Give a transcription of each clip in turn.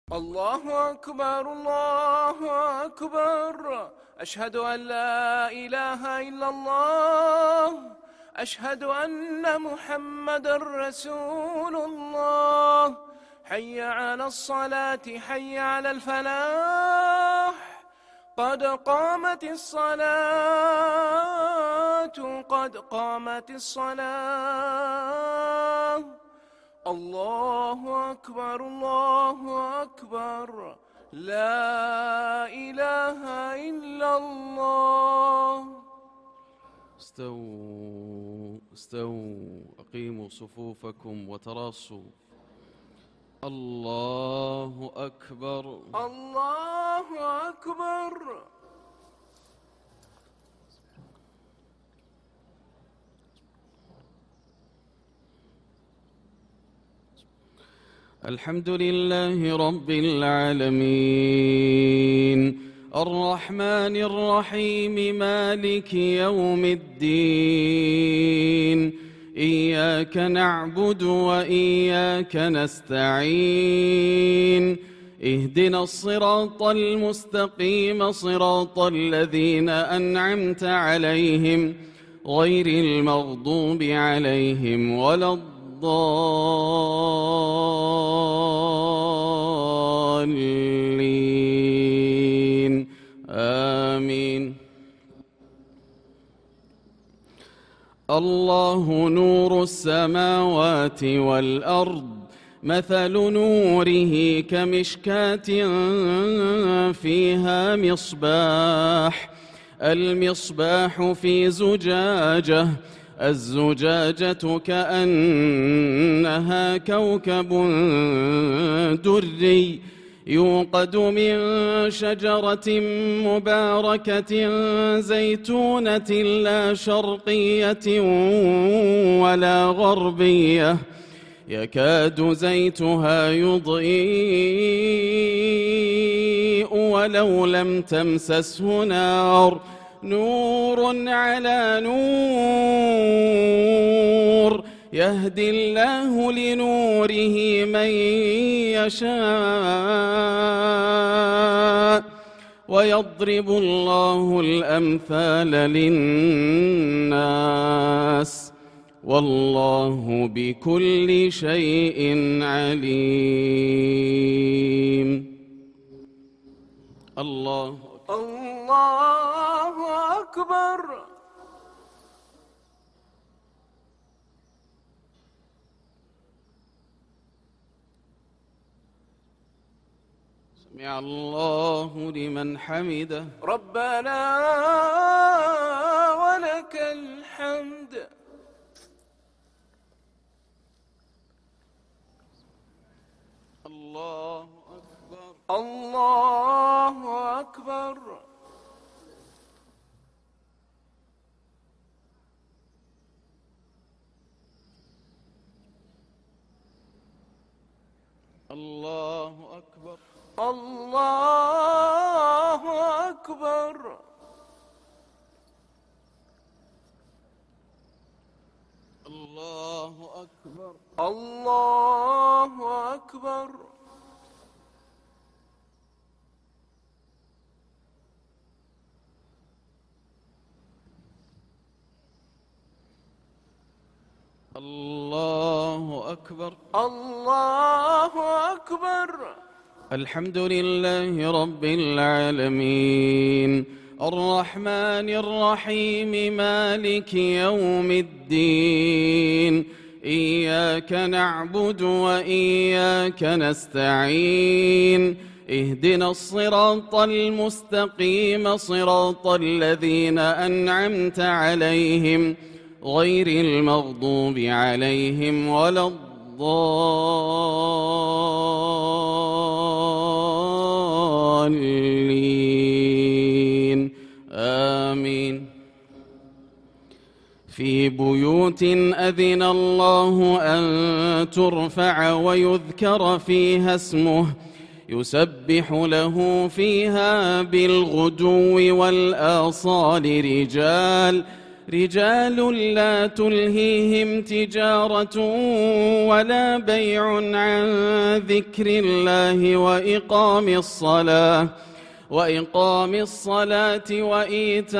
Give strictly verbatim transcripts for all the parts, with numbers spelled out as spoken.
الله أكبر الله أكبر، أشهد أن لا إله إلا الله، أشهد أن محمدًا رسول الله. حي على الصلاة حي على الفلاح، قد قامت الصلاة قد قامت الصلاة. الله أكبر الله أكبر، لا إله إلا الله. استووا استووا أقيموا صفوفكم وتراصوا. الله أكبر الله أكبر. الحمد لله رب العالمين، الرحمن الرحيم، مالك يوم الدين. إياك نعبد وإياك نستعين، اهدنا الصراط المستقيم، صراط الذين أنعمت عليهم غير المغضوب عليهم ولا الضالين، آمين. الله نور السماوات والأرض، مثل نوره كمشكاة فيها مصباح، المصباح في زجاجة، الزجاجة كأنها كوكب دري، يوقد من شجرة مباركة زيتونة لا شرقية ولا غربية، يكاد زيتها يضيء ولو لم تمسسه نار، نور على نور، يهدي الله لنوره من يشاء، ويضرب الله الأمثال للناس، والله بكل شيء عليم. الله الله أكبر. سمع الله لمن حمده، ربنا ولك الحمد. الله أكبر الله أكبر. الله أكبر الله أكبر. الله أكبر الله أكبر. الله أكبر الله أكبر. الحمد لله رب العالمين، الرحمن الرحيم، مالك يوم الدين. إياك نعبد وإياك نستعين، اهدنا الصراط المستقيم، صراط الذين أنعمت عليهم غير المغضوب عليهم ولا الضالين، آمين. في بيوت أذن الله أن ترفع ويذكر فيها اسمه، يسبح له فيها بالغدو والآصال رجال رجال لا تلهيهم تجارة ولا بيع عن ذكر الله وإقام الصلاة وإقام الصلاة وإيتاء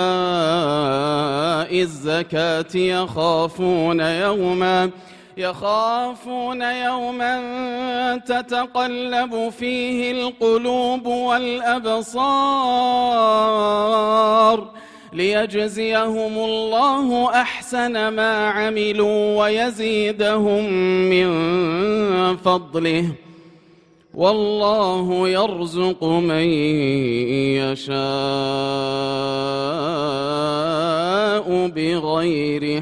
الزكاة يخافون يوما يخافون يوما تتقلب فيه القلوب والأبصار ليجزيهم الله أحسن ما عملوا ويزيدهم من فضله والله يرزق من يشاء بغير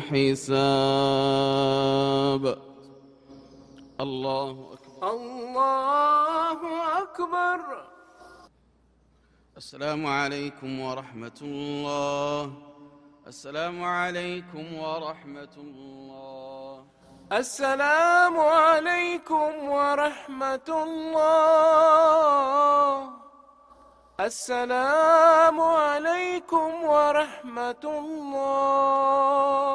حساب. الله أكبر. الله أكبر. السلام عليكم ورحمة الله. السلام عليكم ورحمة الله. السلام عليكم ورحمة الله. السلام عليكم ورحمة الله.